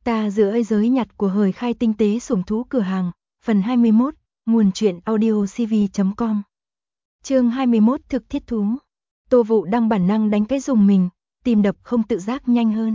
Ta giữa giới nhặt của hời khai tinh tế sủng thú cửa hàng, phần 21, nguồn truyện audiocv.com. Chương 21 thực thiết thú. Tô Vụ Đăng bản năng đánh cái dùng mình, tim đập không tự giác nhanh hơn.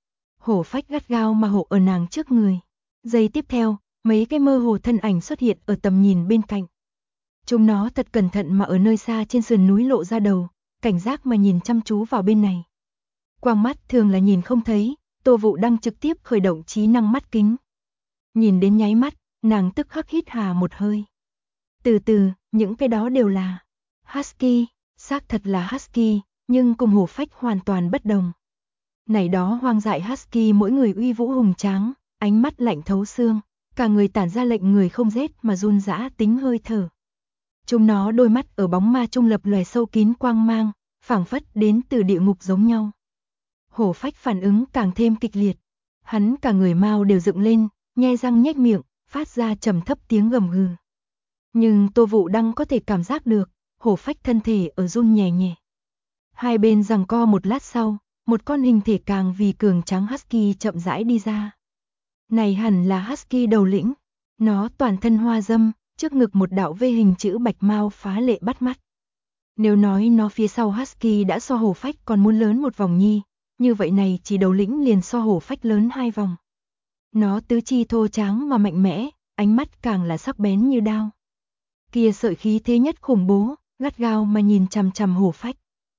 Hổ phách gắt gao mà hộ ở nàng trước người. Giây tiếp theo, mấy cái mơ hồ thân ảnh xuất hiện ở tầm nhìn bên cạnh. Chúng nó thật cẩn thận mà ở nơi xa trên sườn núi lộ ra đầu, cảnh giác mà nhìn chăm chú vào bên này. Quang mắt thường là nhìn không thấy, Tô Vụ Đăng trực tiếp khởi động trí năng mắt kính. Nhìn đến nháy mắt, nàng tức khắc hít hà một hơi. Từ từ, những cái đó đều là Husky, xác thật là Husky, nhưng cùng hổ phách hoàn toàn bất đồng. Này đó hoang dại Husky mỗi người uy vũ hùng tráng, ánh mắt lạnh thấu xương, cả người tản ra lệnh người không rét mà run rã tính hơi thở. Chúng nó đôi mắt ở bóng ma trung lập lòe sâu kín quang mang, phảng phất đến từ địa ngục giống nhau. Hổ phách phản ứng càng thêm kịch liệt, hắn cả người mao đều dựng lên, nhe răng nhếch miệng, phát ra trầm thấp tiếng gầm gừ. Nhưng Tô Vụ Đăng có thể cảm giác được, hổ phách thân thể ở run nhẹ nhẹ. Hai bên giằng co một lát sau, một con hình thể càng vì cường tráng Husky chậm rãi đi ra. Này hẳn là Husky đầu lĩnh, nó toàn thân hoa dâm, trước ngực một đạo V hình chữ bạch mao phá lệ bắt mắt. Nếu nói nó phía sau Husky đã so hổ phách còn muốn lớn một vòng nhi, như vậy này chỉ đầu lĩnh liền so hổ phách lớn 2 vòng. Nó tứ chi thô tráng mà mạnh mẽ, ánh mắt càng là sắc bén như đao. Kia sợi khí thế nhất khủng bố, gắt gao mà nhìn chằm chằm hổ phách.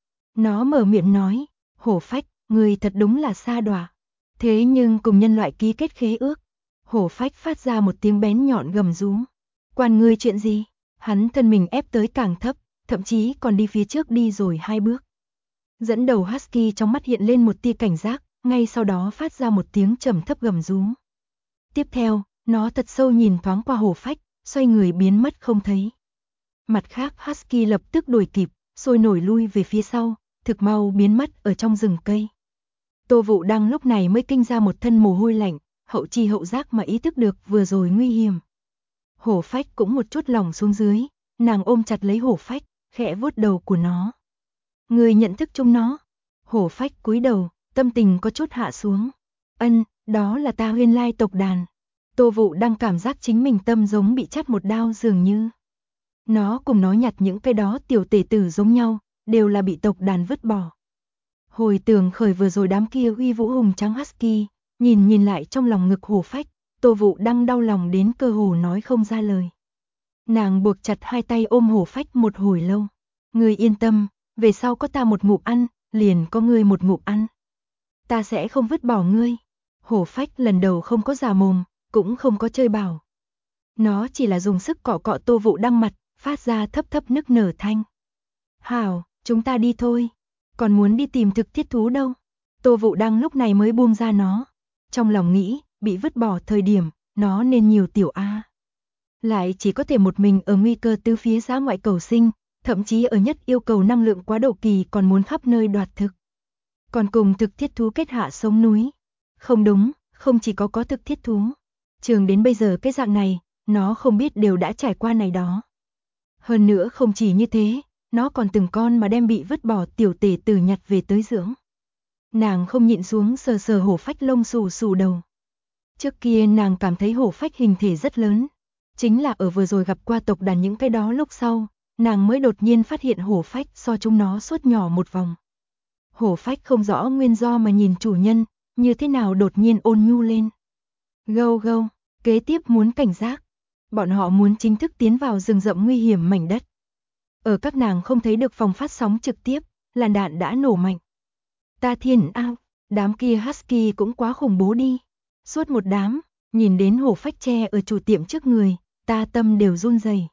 Nó mở miệng nói, hổ phách, người thật đúng là sa đọa. Thế nhưng cùng nhân loại ký kết khế ước. Hổ phách phát ra một tiếng bén nhọn gầm rú. Quan ngươi chuyện gì? Hắn thân mình ép tới càng thấp, thậm chí còn đi phía trước đi rồi 2 bước. Dẫn đầu Husky trong mắt hiện lên một tia cảnh giác, ngay sau đó phát ra một tiếng trầm thấp gầm rú. Tiếp theo, nó thật sâu nhìn thoáng qua hổ phách, xoay người biến mất không thấy. Mặt khác Husky lập tức đuổi kịp, sôi nổi lui về phía sau, thực mau biến mất ở trong rừng cây. Tô Vụ Đăng lúc này mới kinh ra một thân mồ hôi lạnh, hậu chi hậu giác mà ý thức được vừa rồi nguy hiểm. Hổ phách cũng một chút lòng xuống dưới, nàng ôm chặt lấy hổ phách, khẽ vuốt đầu của nó. Người nhận thức chúng nó. Hổ phách cúi đầu, tâm tình có chút hạ xuống. Đó là ta Huyên Lai tộc đàn. Tô Vụ Đăng cảm giác chính mình tâm giống bị chắt một đao dường như. Nó cùng nó nhặt những cái đó tiểu tể tử giống nhau, đều là bị tộc đàn vứt bỏ. Hồi tưởng khởi vừa rồi đám kia uy vũ hùng tráng Husky, nhìn lại trong lòng ngực hổ phách, Tô Vụ Đăng đau lòng đến cơ hồ nói không ra lời. Nàng buộc chặt hai tay ôm hổ phách một hồi lâu. Ngươi yên tâm, về sau có ta một ngụm ăn, liền có ngươi một ngụm ăn. Ta sẽ không vứt bỏ ngươi. Hổ phách lần đầu không có già mồm, cũng không có chơi bảo. Nó chỉ là dùng sức cọ cọ Tô Vụ Đăng mặt, phát ra thấp thấp nức nở thanh. Hảo, chúng ta đi thôi. Còn muốn đi tìm thực thiết thú đâu. Tô Vụ Đăng lúc này mới buông ra nó. Trong lòng nghĩ, bị vứt bỏ thời điểm, nó nên nhiều tiểu A. Lại chỉ có thể một mình ở nguy cơ tứ phía dã ngoại cầu sinh, thậm chí ở nhất yêu cầu năng lượng quá độ kỳ còn muốn khắp nơi đoạt thực. Còn cùng thực thiết thú kết hạ sống núi. Không đúng, không chỉ có thực thiết thú. Trường đến bây giờ cái dạng này, nó không biết đều đã trải qua này đó. Hơn nữa không chỉ như thế, nó còn từng con mà đem bị vứt bỏ tiểu tể tử nhặt về tới dưỡng. Nàng không nhịn xuống sờ sờ hổ phách lông xù xù đầu. Trước kia nàng cảm thấy hổ phách hình thể rất lớn. Chính là ở vừa rồi gặp qua tộc đàn những cái đó lúc sau, nàng mới đột nhiên phát hiện hổ phách so chúng nó suốt nhỏ một vòng. Hổ phách không rõ nguyên do mà nhìn chủ nhân, như thế nào đột nhiên ôn nhu lên. Gâu gâu, kế tiếp muốn cảnh giác. Bọn họ muốn chính thức tiến vào rừng rậm nguy hiểm mảnh đất. Ở các nàng không thấy được phòng phát sóng trực tiếp, làn đạn đã nổ mạnh. Ta thiên ao, đám kia Husky cũng quá khủng bố đi. Suốt một đám, nhìn đến hổ phách tre ở chủ tiệm trước người, ta tâm đều run rẩy.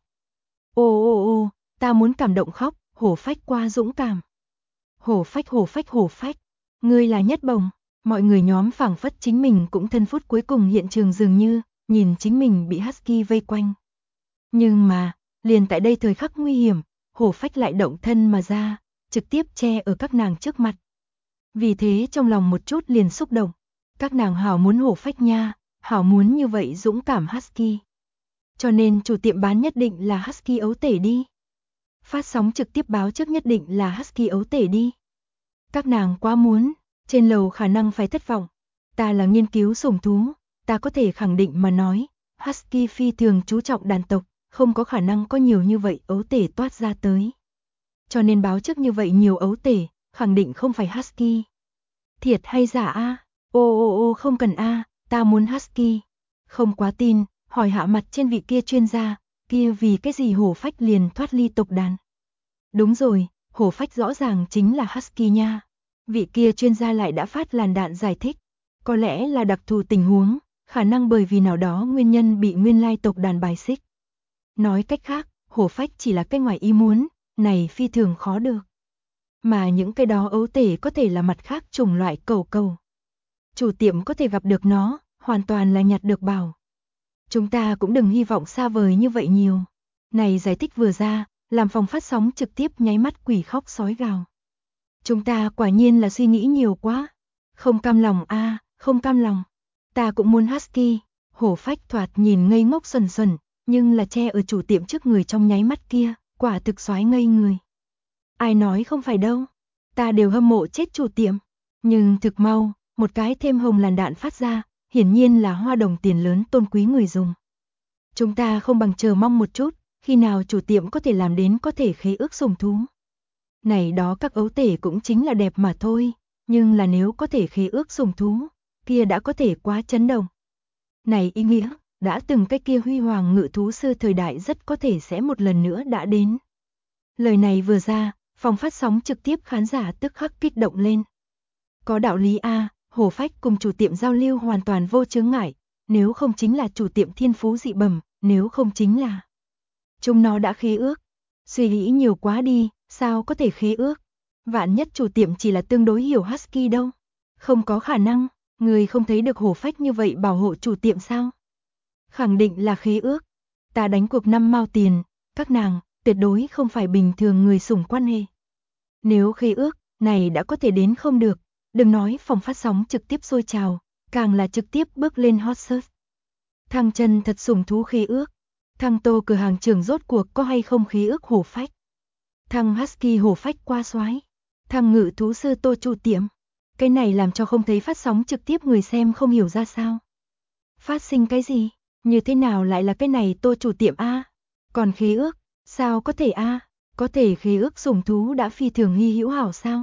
Ô, ta muốn cảm động khóc, hổ phách quá dũng cảm. Hổ phách, ngươi là nhất bồng. Mọi người nhóm phảng phất chính mình cũng thân phút cuối cùng hiện trường dường như, nhìn chính mình bị Husky vây quanh. Nhưng mà, liền tại đây thời khắc nguy hiểm, hổ phách lại động thân mà ra, trực tiếp che ở các nàng trước mặt. Vì thế trong lòng một chút liền xúc động. Các nàng hảo muốn hổ phách nha, hảo muốn như vậy dũng cảm Husky. Cho nên chủ tiệm bán nhất định là Husky ấu tể đi. Phát sóng trực tiếp báo trước nhất định là Husky ấu tể đi. Các nàng quá muốn, trên lầu khả năng phải thất vọng. Ta là nghiên cứu sủng thú, ta có thể khẳng định mà nói, Husky phi thường chú trọng đàn tộc, không có khả năng có nhiều như vậy ấu tể toát ra tới. Cho nên báo trước như vậy nhiều ấu tể, khẳng định không phải Husky. Thiệt hay giả a? Ô không cần a, ta muốn Husky. Không quá tin, hỏi hạ mặt trên vị kia chuyên gia, kia vì cái gì hổ phách liền thoát ly tộc đàn. Đúng rồi, hổ phách rõ ràng chính là Husky nha. Vị kia chuyên gia lại đã phát làn đạn giải thích. Có lẽ là đặc thù tình huống, khả năng bởi vì nào đó nguyên nhân bị nguyên lai tộc đàn bài xích. Nói cách khác, hổ phách chỉ là cái ngoài ý muốn, này phi thường khó được. Mà những cái đó ấu tể có thể là mặt khác chủng loại cẩu cầu. Chủ tiệm có thể gặp được nó, hoàn toàn là nhặt được bảo. Chúng ta cũng đừng hy vọng xa vời như vậy nhiều. Này giải thích vừa ra, làm phòng phát sóng trực tiếp nháy mắt quỷ khóc sói gào. Chúng ta quả nhiên là suy nghĩ nhiều quá. Không cam lòng a, không cam lòng. Ta cũng muốn Husky. Hổ phách thoạt nhìn ngây ngốc xuẩn xuẩn, nhưng là che ở chủ tiệm trước người trong nháy mắt kia, quả thực xoái ngây người. Ai nói không phải đâu, ta đều hâm mộ chết chủ tiệm. Nhưng thực mau, một cái thêm hồng làn đạn phát ra, hiển nhiên là hoa đồng tiền lớn tôn quý người dùng. Chúng ta không bằng chờ mong một chút, khi nào chủ tiệm có thể làm đến có thể khế ước sủng thú. Này đó các ấu tể cũng chính là đẹp mà thôi, nhưng là nếu có thể khế ước sủng thú, kia đã có thể quá chấn động. Này ý nghĩa, đã từng cái kia huy hoàng ngự thú sư thời đại rất có thể sẽ một lần nữa đã đến. Lời này vừa ra, phòng phát sóng trực tiếp khán giả tức khắc kích động lên. Có đạo lý a, hổ phách cùng chủ tiệm giao lưu hoàn toàn vô chướng ngại, nếu không chính là chủ tiệm thiên phú dị bẩm, nếu không chính là chúng nó đã khế ước. Suy nghĩ nhiều quá đi, sao có thể khế ước? Vạn nhất chủ tiệm chỉ là tương đối hiểu Husky đâu. Không có khả năng, người không thấy được hổ phách như vậy bảo hộ chủ tiệm sao? Khẳng định là khế ước. Ta đánh cuộc 5 mao tiền, các nàng tuyệt đối không phải bình thường người sủng quan hệ. Nếu khế ước này đã có thể đến không được, đừng nói phòng phát sóng trực tiếp sôi trào, càng là trực tiếp bước lên hot search. Thằng Trần thật sủng thú khế ước. Thằng Tô cửa hàng trưởng rốt cuộc có hay không khế ước hổ phách. Thằng Husky hổ phách qua soái. Thằng ngự thú sư Tô chủ tiệm. Cái này làm cho không thấy phát sóng trực tiếp người xem không hiểu ra sao. Phát sinh cái gì? Như thế nào lại là cái này Tô chủ tiệm a? Còn khế ước, sao có thể a? Có thể khế ước sủng thú đã phi thường hy hữu hảo sao?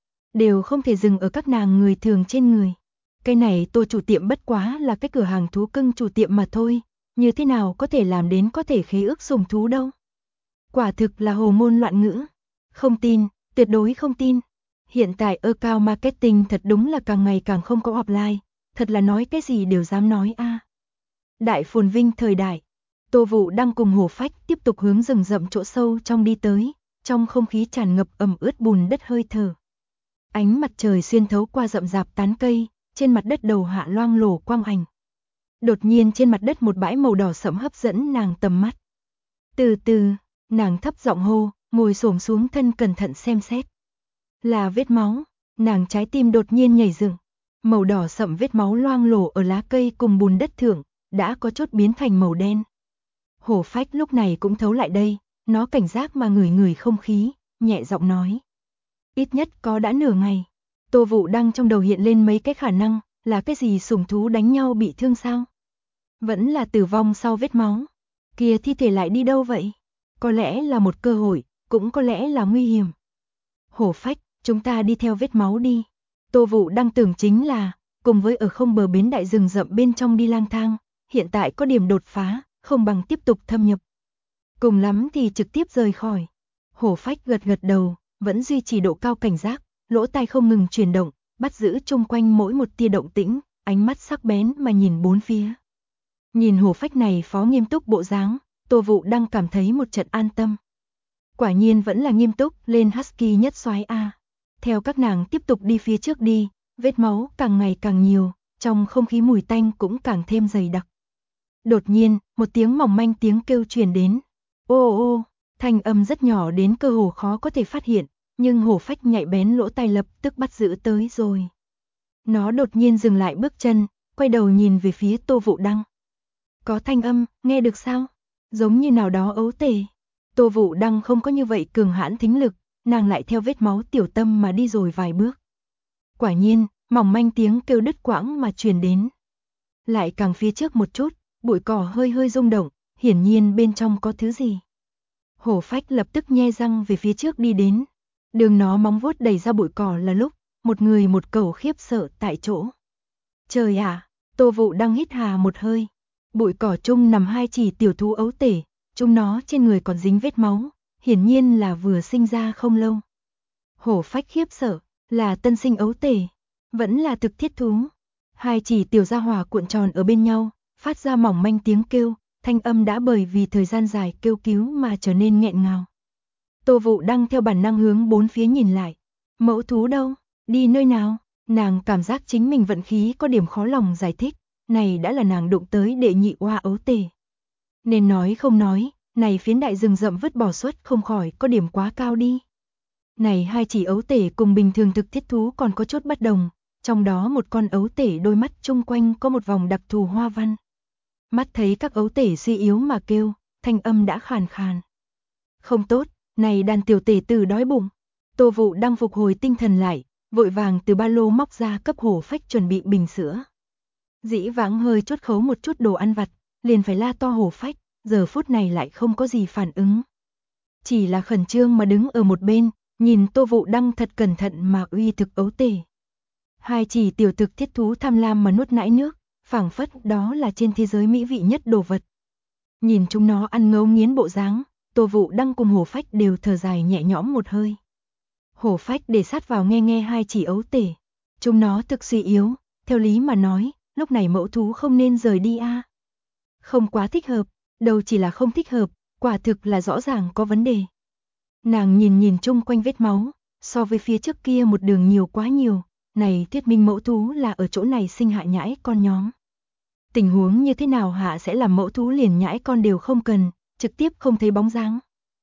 Đều không thể dừng ở các nàng người thường trên người. Cái này Tô chủ tiệm bất quá là cái cửa hàng thú cưng chủ tiệm mà thôi, như thế nào có thể làm đến có thể khế ước sủng thú đâu? Quả thực là hồ ngôn loạn ngữ. Không tin, tuyệt đối không tin. Hiện tại account marketing thật đúng là càng ngày càng không có offline, thật là nói cái gì đều dám nói a. Đại phồn vinh thời đại, Tô Vũ đang cùng hổ phách tiếp tục hướng rừng rậm chỗ sâu trong đi tới, trong không khí tràn ngập ẩm ướt bùn đất hơi thở. Ánh mặt trời xuyên thấu qua rậm rạp tán cây, trên mặt đất đầu hạ loang lổ quang ảnh. Đột nhiên trên mặt đất một bãi màu đỏ sẫm hấp dẫn nàng tầm mắt. Từ từ, nàng thấp giọng hô, ngồi xổm xuống thân cẩn thận xem xét. Là vết máu, nàng trái tim đột nhiên nhảy dựng. Màu đỏ sẫm vết máu loang lổ ở lá cây cùng bùn đất thượng, đã có chút biến thành màu đen. Hổ phách lúc này cũng thấu lại đây, nó cảnh giác mà ngửi ngửi không khí, nhẹ giọng nói. Ít nhất có đã nửa ngày. Tô Vũ đang trong đầu hiện lên mấy cái khả năng, là cái gì sủng thú đánh nhau bị thương sao? Vẫn là tử vong sau vết máu. Kia thi thể lại đi đâu vậy? Có lẽ là một cơ hội, cũng có lẽ là nguy hiểm. Hổ phách, chúng ta đi theo vết máu đi. Tô Vũ đang tưởng chính là, cùng với ở không bờ bến đại rừng rậm bên trong đi lang thang, hiện tại có điểm đột phá, không bằng tiếp tục thâm nhập. Cùng lắm thì trực tiếp rời khỏi. Hổ phách gật gật đầu, vẫn duy trì độ cao cảnh giác, lỗ tai không ngừng chuyển động, bắt giữ chung quanh mỗi một tia động tĩnh, ánh mắt sắc bén mà nhìn bốn phía. Nhìn hổ phách này phó nghiêm túc bộ dáng, Tô Vũ đang cảm thấy một trận an tâm. Quả nhiên vẫn là nghiêm túc, lên Husky nhất soái a. Theo các nàng tiếp tục đi phía trước đi, vết máu càng ngày càng nhiều, trong không khí mùi tanh cũng càng thêm dày đặc. Đột nhiên, một tiếng mỏng manh tiếng kêu truyền đến. Ô ô, thanh âm rất nhỏ đến cơ hồ khó có thể phát hiện, nhưng hổ phách nhạy bén lỗ tai lập tức bắt giữ tới rồi. Nó đột nhiên dừng lại bước chân, quay đầu nhìn về phía Tô Vũ Đăng. Có thanh âm, nghe được sao? Giống như nào đó ấu tể. Tô Vũ Đăng không có như vậy cường hãn thính lực, nàng lại theo vết máu tiểu tâm mà đi rồi vài bước. Quả nhiên, mỏng manh tiếng kêu đứt quãng mà truyền đến. Lại càng phía trước một chút, bụi cỏ hơi hơi rung động, hiển nhiên bên trong có thứ gì. Hổ phách lập tức nhe răng về phía trước đi đến. Đường nó móng vuốt đẩy ra bụi cỏ là lúc, một người một cẩu khiếp sợ tại chỗ. Trời ạ, Tô Vụ đang hít hà một hơi. Bụi cỏ chung nằm hai chỉ tiểu thú ấu tể, chúng nó trên người còn dính vết máu, hiển nhiên là vừa sinh ra không lâu. Hổ phách khiếp sợ, là tân sinh ấu tể, vẫn là thực thiết thú. Hai chỉ tiểu gia hỏa cuộn tròn ở bên nhau, phát ra mỏng manh tiếng kêu, thanh âm đã bởi vì thời gian dài kêu cứu mà trở nên nghẹn ngào. Tô Vụ đang theo bản năng hướng bốn phía nhìn lại. Mẫu thú đâu? Đi nơi nào? Nàng cảm giác chính mình vận khí có điểm khó lòng giải thích, này đã là nàng đụng tới đệ nhị oa ấu tể. Nên nói không nói, này phiến đại rừng rậm vứt bỏ suất không khỏi có điểm quá cao đi. Này hai chỉ ấu tể cùng bình thường thực thiết thú còn có chút bất đồng, trong đó một con ấu tể đôi mắt chung quanh có một vòng đặc thù hoa văn. Mắt thấy các ấu tể suy yếu mà kêu, thanh âm đã khàn khàn. Không tốt, này đàn tiểu tể tử đói bụng. Tô Vụ đang phục hồi tinh thần lại, vội vàng từ ba lô móc ra cấp hổ phách chuẩn bị bình sữa. Dĩ vãng hơi chốt khấu một chút đồ ăn vặt, liền phải la to hổ phách, giờ phút này lại không có gì phản ứng. Chỉ là khẩn trương mà đứng ở một bên, nhìn Tô Vụ Đăng thật cẩn thận mà uy thực ấu tể. Hai chỉ tiểu thực thiết thú tham lam mà nuốt nãi nước, phảng phất đó là trên thế giới mỹ vị nhất đồ vật. Nhìn chúng nó ăn ngấu nghiến bộ dáng, Tô Vụ Đăng cùng hổ phách đều thở dài nhẹ nhõm một hơi. Hổ phách để sát vào nghe nghe hai chỉ ấu tể. Chúng nó thực suy yếu, theo lý mà nói, lúc này mẫu thú không nên rời đi a. Không quá thích hợp, đâu chỉ là không thích hợp, quả thực là rõ ràng có vấn đề. Nàng nhìn chung quanh vết máu, so với phía trước kia một đường nhiều quá nhiều, này thuyết minh mẫu thú là ở chỗ này sinh hạ nhãi con nhóm. Tình huống như thế nào hạ sẽ làm mẫu thú liền nhãi con đều không cần, trực tiếp không thấy bóng dáng.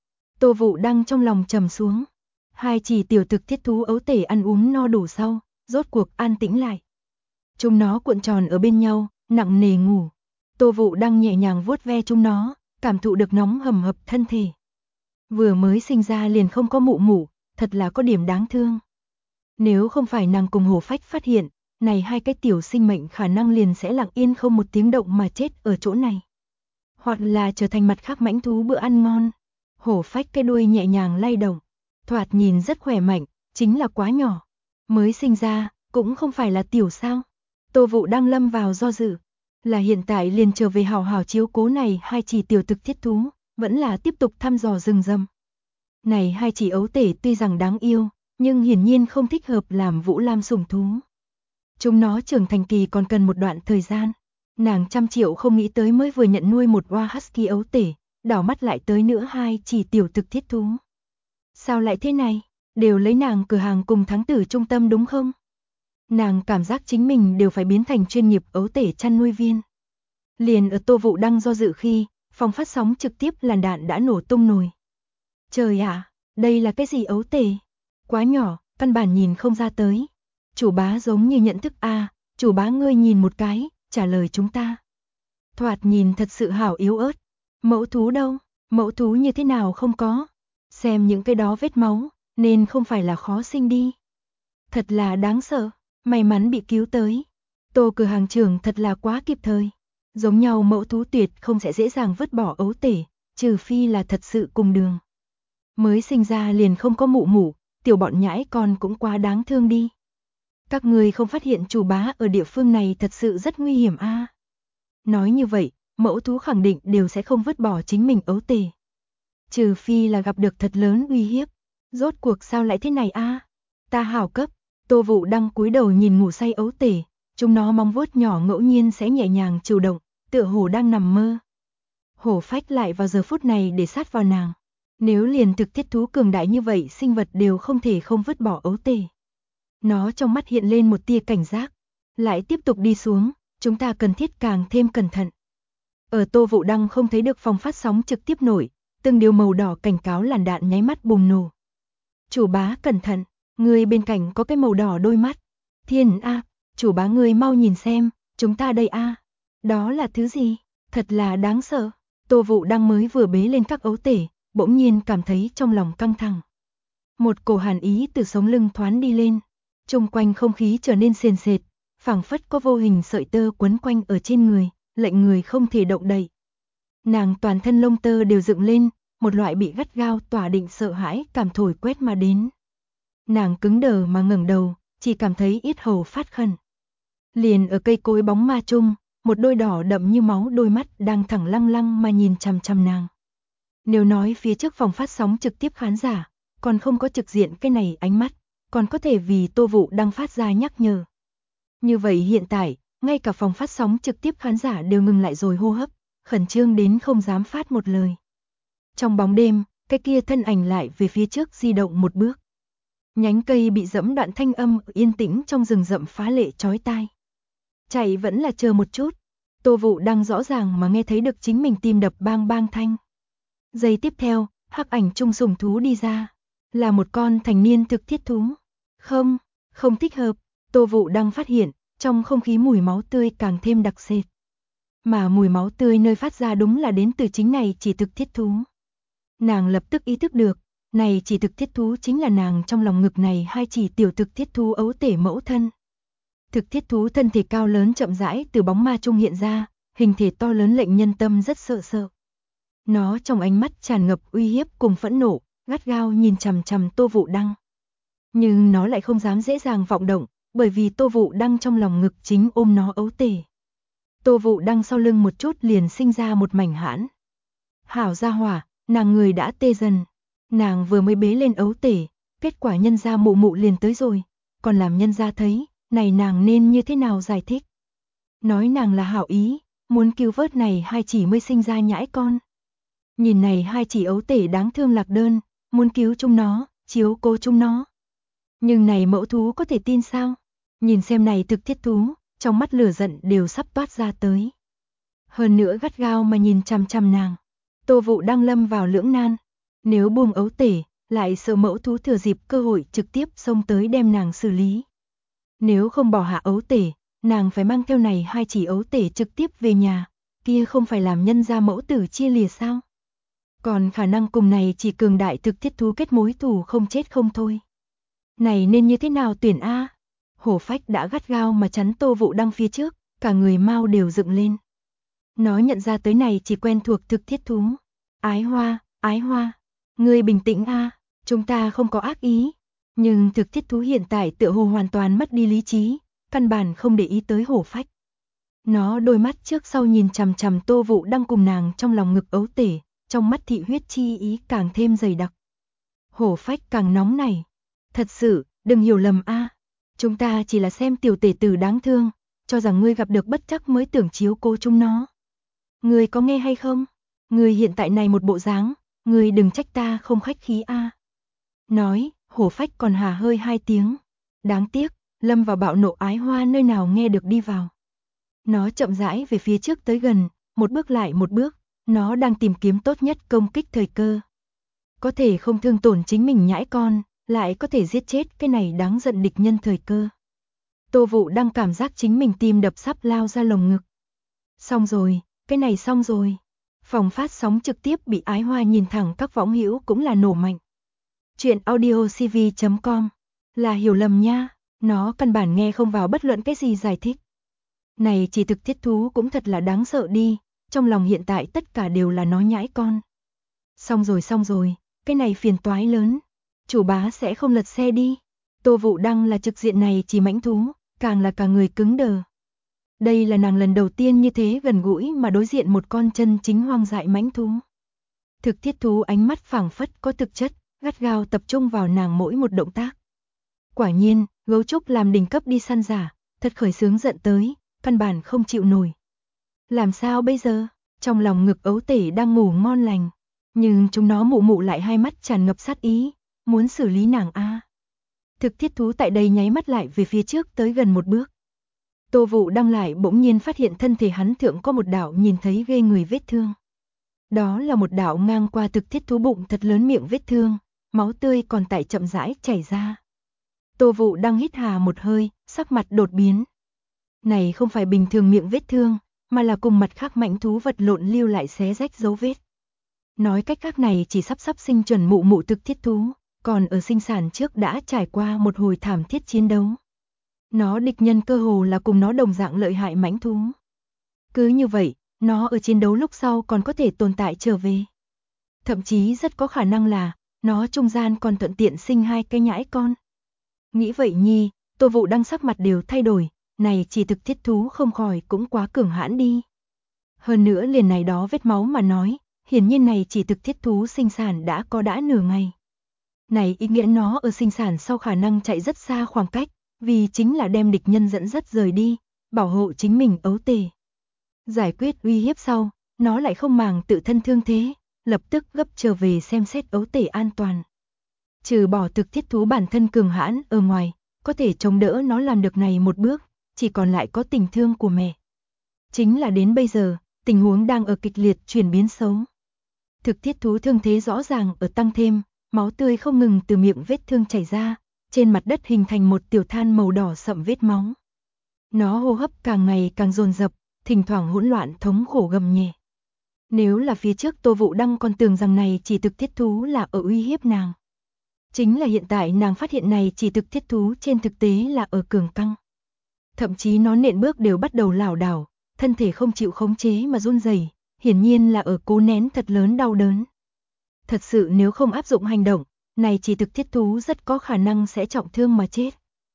Tô Vụ Đăng trong lòng trầm xuống. Hai chỉ tiểu thực thiết thú ấu tể ăn uống no đủ sau, rốt cuộc an tĩnh lại. Chúng nó cuộn tròn ở bên nhau, nặng nề ngủ. Tô Vụ Đăng nhẹ nhàng vuốt ve chúng nó, cảm thụ được nóng hầm hập thân thể. Vừa mới sinh ra liền không có mụ mụ, thật là có điểm đáng thương. Nếu không phải nàng cùng hổ phách phát hiện, này hai cái tiểu sinh mệnh khả năng liền sẽ lặng yên không một tiếng động mà chết ở chỗ này. Hoặc là trở thành mặt khác mãnh thú bữa ăn ngon. Hổ phách cái đuôi nhẹ nhàng lay động, thoạt nhìn rất khỏe mạnh, chính là quá nhỏ. Mới sinh ra, cũng không phải là tiểu sao. Tô Vụ đang lâm vào do dự, là hiện tại liền trở về hào hào chiếu cố này hai chỉ tiểu thực thiết thú, vẫn là tiếp tục thăm dò rừng rậm. Này hai chỉ ấu tể tuy rằng đáng yêu, nhưng hiển nhiên không thích hợp làm Vũ Lam sủng thú. Chúng nó trưởng thành kỳ còn cần một đoạn thời gian. Nàng trăm triệu không nghĩ tới mới vừa nhận nuôi một oa husky ấu tể, đảo mắt lại tới nữa hai chỉ tiểu thực thiết thú. Sao lại thế này? Đều lấy nàng cửa hàng cùng tháng tử trung tâm đúng không? Nàng cảm giác chính mình đều phải biến thành chuyên nghiệp ấu tể chăn nuôi viên. Liền ở Tô Vụ Đăng do dự khi, phòng phát sóng trực tiếp làn đạn đã nổ tung nồi. Trời ạ, đây là cái gì ấu tể? Quá nhỏ, căn bản nhìn không ra tới. Chủ bá giống như nhận thức chủ bá ngươi nhìn một cái, trả lời chúng ta. Thoạt nhìn thật sự hảo yếu ớt. Mẫu thú đâu? Mẫu thú như thế nào không có? Xem những cái đó vết máu, nên không phải là khó sinh đi. Thật là đáng sợ, may mắn bị cứu tới. Tô cửa hàng trưởng thật là quá kịp thời. Giống nhau mẫu thú tuyệt không sẽ dễ dàng vứt bỏ ấu tể, trừ phi là thật sự cùng đường. Mới sinh ra liền không có mụ mụ, tiểu bọn nhãi con cũng quá đáng thương đi. Các người không phát hiện chủ bá ở địa phương này thật sự rất nguy hiểm Nói như vậy, mẫu thú khẳng định đều sẽ không vứt bỏ chính mình ấu tể. Trừ phi là gặp được thật lớn uy hiếp. Rốt cuộc sao lại thế này Ta hảo cấp. Tô Vụ Đăng cúi đầu nhìn ngủ say ấu tể, chúng nó móng vuốt nhỏ ngẫu nhiên sẽ nhẹ nhàng chịu động, tựa hồ đang nằm mơ. Hổ phách lại vào giờ phút này để sát vào nàng. Nếu liền thực thiết thú cường đại như vậy sinh vật đều không thể không vứt bỏ ấu tể. Nó trong mắt hiện lên một tia cảnh giác. Lại tiếp tục đi xuống, chúng ta cần thiết càng thêm cẩn thận. Ở Tô Vụ Đăng không thấy được phòng phát sóng trực tiếp nổi, từng điều màu đỏ cảnh cáo làn đạn nháy mắt bùng nổ. Chủ bá cẩn thận, người bên cạnh có cái màu đỏ đôi mắt. Thiên chủ bá người mau nhìn xem, chúng ta đây Đó là thứ gì? Thật là đáng sợ. Tô Vụ Đăng mới vừa bế lên các ấu tể, bỗng nhiên cảm thấy trong lòng căng thẳng. Một cổ hàn ý từ sống lưng thoáng đi lên. Chung quanh không khí trở nên sền sệt, phảng phất có vô hình sợi tơ quấn quanh ở trên người, lệnh người không thể động đậy. Nàng toàn thân lông tơ đều dựng lên, một loại bị gắt gao tỏa định sợ hãi cảm thổi quét mà đến. Nàng cứng đờ mà ngẩng đầu, chỉ cảm thấy yết hầu phát khẩn. Liền ở cây cối bóng ma chung, một đôi đỏ đậm như máu đôi mắt đang thẳng lăng lăng mà nhìn chằm chằm nàng. Nếu nói phía trước phòng phát sóng trực tiếp khán giả, còn không có trực diện cái này ánh mắt, còn có thể vì Tô Vũ đang phát ra nhắc nhở. Như vậy hiện tại, ngay cả phòng phát sóng trực tiếp khán giả đều ngừng lại rồi hô hấp, khẩn trương đến không dám phát một lời. Trong bóng đêm, cái kia thân ảnh lại về phía trước di động một bước. Nhánh cây bị dẫm đoạn thanh âm yên tĩnh trong rừng rậm phá lệ chói tai. Chạy vẫn là chờ một chút, Tô Vũ đang rõ ràng mà nghe thấy được chính mình tim đập bang bang thanh. Giây tiếp theo, hắc ảnh trung sủng thú đi ra, là một con thành niên thực thiết thú. Không thích hợp, Tô Vũ đang phát hiện, trong không khí mùi máu tươi càng thêm đặc sệt. Mà mùi máu tươi nơi phát ra đúng là đến từ chính này chỉ thực thiết thú. Nàng lập tức ý thức được, này chỉ thực thiết thú chính là nàng trong lòng ngực này hai chỉ tiểu thực thiết thú ấu tể mẫu thân. Thực thiết thú thân thể cao lớn chậm rãi từ bóng ma trung hiện ra, hình thể to lớn lệnh nhân tâm rất sợ. Nó trong ánh mắt tràn ngập uy hiếp cùng phẫn nộ, gắt gao nhìn chằm chằm Tô Vũ Đăng. Nhưng nó lại không dám dễ dàng vọng động, bởi vì Tô Vũ Đăng trong lòng ngực chính ôm nó ấu tể. Tô Vũ Đăng sau lưng một chút liền sinh ra một mảnh hãn. Hảo gia hỏa, nàng người đã tê dần. Nàng vừa mới bế lên ấu tể, kết quả nhân gia mụ mụ liền tới rồi, còn làm nhân gia thấy, này nàng nên như thế nào giải thích. Nói nàng là hảo ý, muốn cứu vớt này hai chỉ mới sinh ra nhãi con. Nhìn này hai chỉ ấu tể đáng thương lạc đơn, muốn cứu chúng nó, chiếu cố chúng nó. Nhưng này mẫu thú có thể tin sao? Nhìn xem này thực thiết thú, trong mắt lửa giận đều sắp toát ra tới. Hơn nữa gắt gao mà nhìn chằm chằm nàng. Tô Vũ đang lâm vào lưỡng nan. Nếu buông ấu tể, lại sợ mẫu thú thừa dịp cơ hội trực tiếp xông tới đem nàng xử lý. Nếu không bỏ hạ ấu tể, nàng phải mang theo này hai chỉ ấu tể trực tiếp về nhà, kia không phải làm nhân gia mẫu tử chia lìa sao? Còn khả năng cùng này chỉ cường đại thực thiết thú kết mối thù không chết không thôi. Này nên như thế nào tuyển A? Hổ phách đã gắt gao mà chắn Tô Vũ Đăng phía trước, cả người mau đều dựng lên. Nó nhận ra tới này chỉ quen thuộc thực thiết thú. Ái hoa, ngươi bình tĩnh A, chúng ta không có ác ý. Nhưng thực thiết thú hiện tại tựa hồ hoàn toàn mất đi lý trí, căn bản không để ý tới hổ phách. Nó đôi mắt trước sau nhìn chằm chằm Tô Vũ Đăng cùng nàng trong lòng ngực ấu tể, trong mắt thị huyết chi ý càng thêm dày đặc. Hổ phách càng nóng này. Thật sự, đừng hiểu lầm A. Chúng ta chỉ là xem tiểu tể tử đáng thương, cho rằng ngươi gặp được bất trắc mới tưởng chiếu cố chúng nó. Ngươi có nghe hay không? Ngươi hiện tại này một bộ dáng, ngươi đừng trách ta không khách khí A. Nói, hổ phách còn hà hơi hai tiếng. Đáng tiếc, lâm vào bạo nộ ái hoa nơi nào nghe được đi vào. Nó chậm rãi về phía trước tới gần, một bước lại một bước, nó đang tìm kiếm tốt nhất công kích thời cơ. Có thể không thương tổn chính mình nhãi con, lại có thể giết chết cái này đáng giận địch nhân thời cơ. Tô Vũ đang cảm giác chính mình tim đập sắp lao ra lồng ngực. Xong rồi, cái này xong rồi. Phòng phát sóng trực tiếp bị ái hoa nhìn thẳng các võng hữu cũng là nổ mạnh. Chuyện audiocv.com là hiểu lầm nha, nó căn bản nghe không vào bất luận cái gì giải thích. Này chỉ thực thiết thú cũng thật là đáng sợ đi, trong lòng hiện tại tất cả đều là nó nhãi con. Xong rồi, cái này phiền toái lớn, chủ bá sẽ không lật xe đi. Tô Vũ Đăng là trực diện này chỉ mãnh thú, càng là cả người cứng đờ. Đây là nàng lần đầu tiên như thế gần gũi mà đối diện một con chân chính hoang dại mãnh thú. Thực thiết thú ánh mắt phảng phất có thực chất, gắt gao tập trung vào nàng mỗi một động tác. Quả nhiên, gấu trúc làm đỉnh cấp đi săn giả, thật khởi sướng giận tới, căn bản không chịu nổi. Làm sao bây giờ? Trong lòng ngực ấu tể đang ngủ ngon lành, nhưng chúng nó mụ mụ lại hai mắt tràn ngập sát ý, muốn xử lý nàng A. Thực thiết thú tại đây nháy mắt lại về phía trước tới gần một bước. Tô Vũ Đăng lại bỗng nhiên phát hiện thân thể hắn thượng có một đạo nhìn thấy ghê người vết thương. Đó là một đạo ngang qua thực thiết thú bụng thật lớn miệng vết thương, máu tươi còn tại chậm rãi chảy ra. Tô Vũ Đăng hít hà một hơi, sắc mặt đột biến. Này không phải bình thường miệng vết thương, mà là cùng mặt khác mãnh thú vật lộn lưu lại xé rách dấu vết. Nói cách khác này chỉ sắp sinh chuẩn mụ mụ thực thiết thú, còn ở sinh sản trước đã trải qua một hồi thảm thiết chiến đấu. Nó địch nhân cơ hồ là cùng nó đồng dạng lợi hại mãnh thú. Cứ như vậy, nó ở chiến đấu lúc sau còn có thể tồn tại trở về. Thậm chí rất có khả năng là, nó trung gian còn thuận tiện sinh 2 cái nhãi con. Nghĩ vậy nhi, Tô Vũ Đăng sắc mặt đều thay đổi, này chỉ thực thiết thú không khỏi cũng quá cường hãn đi. Hơn nữa liền này đó vết máu mà nói, hiển nhiên này chỉ thực thiết thú sinh sản đã nửa ngày. Này ý nghĩa nó ở sinh sản sau khả năng chạy rất xa khoảng cách, vì chính là đem địch nhân dẫn dắt rời đi, bảo hộ chính mình ấu tể. Giải quyết uy hiếp sau, nó lại không màng tự thân thương thế, lập tức gấp trở về xem xét ấu tể an toàn. Trừ bỏ thực thiết thú bản thân cường hãn ở ngoài, có thể chống đỡ nó làm được này một bước, chỉ còn lại có tình thương của mẹ. Chính là đến bây giờ, tình huống đang ở kịch liệt chuyển biến xấu. Thực thiết thú thương thế rõ ràng ở tăng thêm, máu tươi không ngừng từ miệng vết thương chảy ra, trên mặt đất hình thành một tiểu than màu đỏ sậm vết máu. Nó hô hấp càng ngày càng dồn dập, thỉnh thoảng hỗn loạn thống khổ gầm nhẹ. Nếu là phía trước Tô Vũ Đăng còn tưởng rằng này chỉ thực thiết thú là ở uy hiếp nàng. Chính là hiện tại nàng phát hiện này chỉ thực thiết thú trên thực tế là ở cường căng. Thậm chí nó nện bước đều bắt đầu lảo đảo, thân thể không chịu khống chế mà run rẩy, hiển nhiên là ở cố nén thật lớn đau đớn. Thật sự nếu không áp dụng hành động, này chỉ thực thiết thú rất có khả năng sẽ trọng thương mà chết.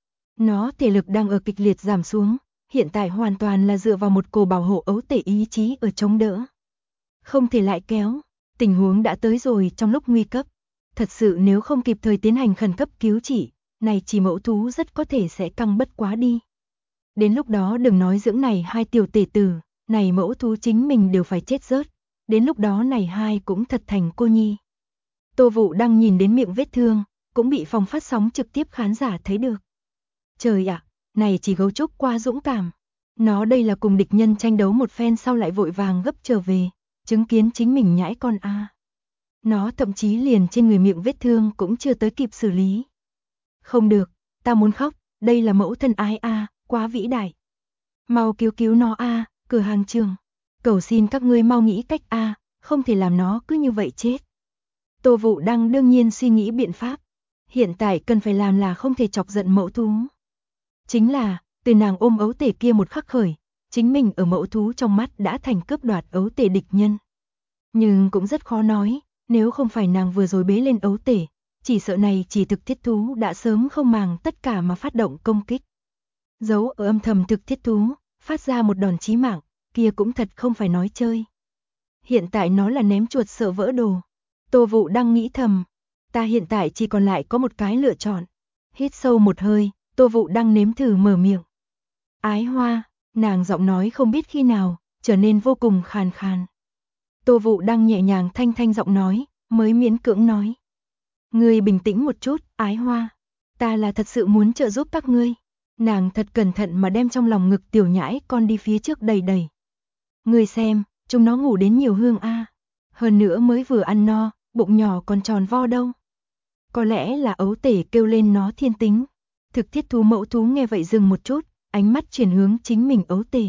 Nó thể lực đang ở kịch liệt giảm xuống, hiện tại hoàn toàn là dựa vào một cổ bảo hộ ấu tể ý chí ở chống đỡ. Không thể lại kéo, tình huống đã tới rồi trong lúc nguy cấp. Thật sự nếu không kịp thời tiến hành khẩn cấp cứu trị, này chỉ mẫu thú rất có thể sẽ căng bất quá đi. Đến lúc đó đừng nói dưỡng này 2 tiểu tể tử, này mẫu thú chính mình đều phải chết rớt. Đến lúc đó này 2 cũng thật thành cô nhi. Tô Vũ Đăng nhìn đến miệng vết thương, cũng bị phòng phát sóng trực tiếp khán giả thấy được. Trời ạ, này chỉ gấu trúc quá dũng cảm. Nó đây là cùng địch nhân tranh đấu một phen sau lại vội vàng gấp trở về, chứng kiến chính mình nhãi con a. Nó thậm chí liền trên người miệng vết thương cũng chưa tới kịp xử lý. Không được, ta muốn khóc, đây là mẫu thân ái a, quá vĩ đại. Mau cứu nó a, cửa hàng trường. Cầu xin các ngươi mau nghĩ cách a, không thể làm nó cứ như vậy chết. Tô Vũ Đăng đương nhiên suy nghĩ biện pháp. Hiện tại cần phải làm là không thể chọc giận mẫu thú. Chính là, từ nàng ôm ấu tể kia một khắc khởi, chính mình ở mẫu thú trong mắt đã thành cướp đoạt ấu tể địch nhân. Nhưng cũng rất khó nói, nếu không phải nàng vừa rồi bế lên ấu tể, chỉ sợ này chỉ thực thiết thú đã sớm không màng tất cả mà phát động công kích. Giấu ở âm thầm thực thiết thú, phát ra một đòn chí mạng, kia cũng thật không phải nói chơi. Hiện tại nó là ném chuột sợ vỡ đồ. Tô Vũ Đăng nghĩ thầm, ta hiện tại chỉ còn lại có một cái lựa chọn. Hít sâu một hơi, Tô Vũ Đăng nếm thử mở miệng. Ái Hoa, nàng giọng nói không biết khi nào, trở nên vô cùng khàn khàn. Tô Vũ Đăng nhẹ nhàng thanh giọng nói, mới miễn cưỡng nói. Ngươi bình tĩnh một chút, Ái Hoa. Ta là thật sự muốn trợ giúp các ngươi. Nàng thật cẩn thận mà đem trong lòng ngực tiểu nhãi con đi phía trước đầy. Ngươi xem, chúng nó ngủ đến nhiều hương a. Hơn nữa mới vừa ăn no, bụng nhỏ còn tròn vo đâu. Có lẽ là ấu tể kêu lên nó thiên tính. Thực thiết thú mẫu thú nghe vậy dừng một chút, ánh mắt chuyển hướng chính mình ấu tể.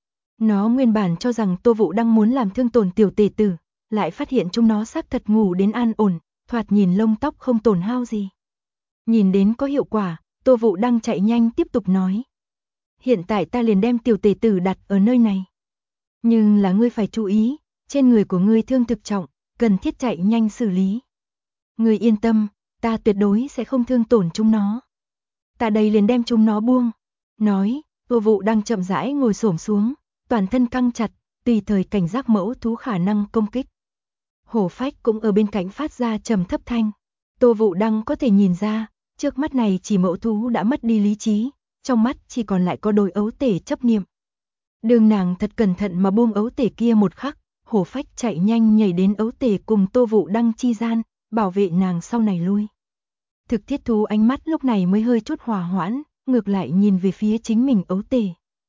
Nó nguyên bản cho rằng Tô Vũ Đăng muốn làm thương tổn tiểu tể tử, lại phát hiện chúng nó xác thật ngủ đến an ổn, thoạt nhìn lông tóc không tổn hao gì. Nhìn đến có hiệu quả, Tô Vũ Đăng chạy nhanh tiếp tục nói. Hiện tại ta liền đem tiểu tể tử đặt ở nơi này. Nhưng là ngươi phải chú ý, trên người của ngươi thương thực trọng, cần thiết chạy nhanh xử lý. Ngươi yên tâm, ta tuyệt đối sẽ không thương tổn chúng nó. Ta đây liền đem chúng nó buông. Nói, Tô Vũ Đăng chậm rãi ngồi xổm xuống, toàn thân căng chặt, tùy thời cảnh giác mẫu thú khả năng công kích. Hổ Phách cũng ở bên cạnh phát ra trầm thấp thanh. Tô Vũ Đăng có thể nhìn ra, trước mắt này chỉ mẫu thú đã mất đi lý trí, trong mắt chỉ còn lại có đôi ấu tể chấp niệm. Đường nàng thật cẩn thận mà buông ấu tể kia một khắc, Hổ Phách chạy nhanh nhảy đến ấu tể cùng Tô Vũ Đăng chi gian, bảo vệ nàng sau này lui. Thực thiết thú ánh mắt lúc này mới hơi chút hòa hoãn, ngược lại nhìn về phía chính mình ấu tể.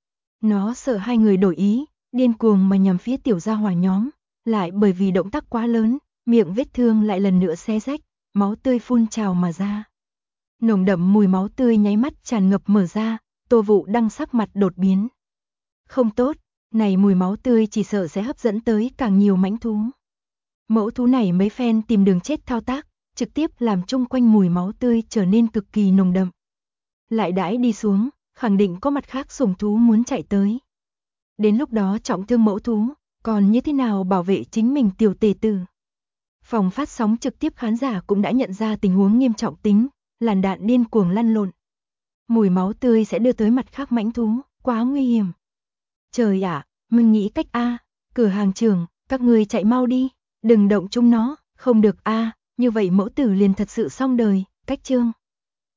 Nó sợ hai người đổi ý, điên cuồng mà nhằm phía tiểu gia hỏa nhóm, lại bởi vì động tác quá lớn, miệng vết thương lại lần nữa xé rách, máu tươi phun trào mà ra. Nồng đậm mùi máu tươi nháy mắt tràn ngập mở ra, Tô Vũ Đăng sắc mặt đột biến. Không tốt, này mùi máu tươi chỉ sợ sẽ hấp dẫn tới càng nhiều mãnh thú. Mẫu thú này mấy phen tìm đường chết thao tác, trực tiếp làm chung quanh mùi máu tươi trở nên cực kỳ nồng đậm. Lại đãi đi xuống, khẳng định có mặt khác sủng thú muốn chạy tới. Đến lúc đó trọng thương mẫu thú, còn như thế nào bảo vệ chính mình tiểu tể tử. Phòng phát sóng trực tiếp khán giả cũng đã nhận ra tình huống nghiêm trọng tính, làn đạn điên cuồng lăn lộn. Mùi máu tươi sẽ đưa tới mặt khác mãnh thú, quá nguy hiểm. Trời ạ, mình nghĩ cách a, cửa hàng trưởng, các người chạy mau đi, đừng động chúng nó, không được a, như vậy mẫu tử liền thật sự xong đời, cách chương.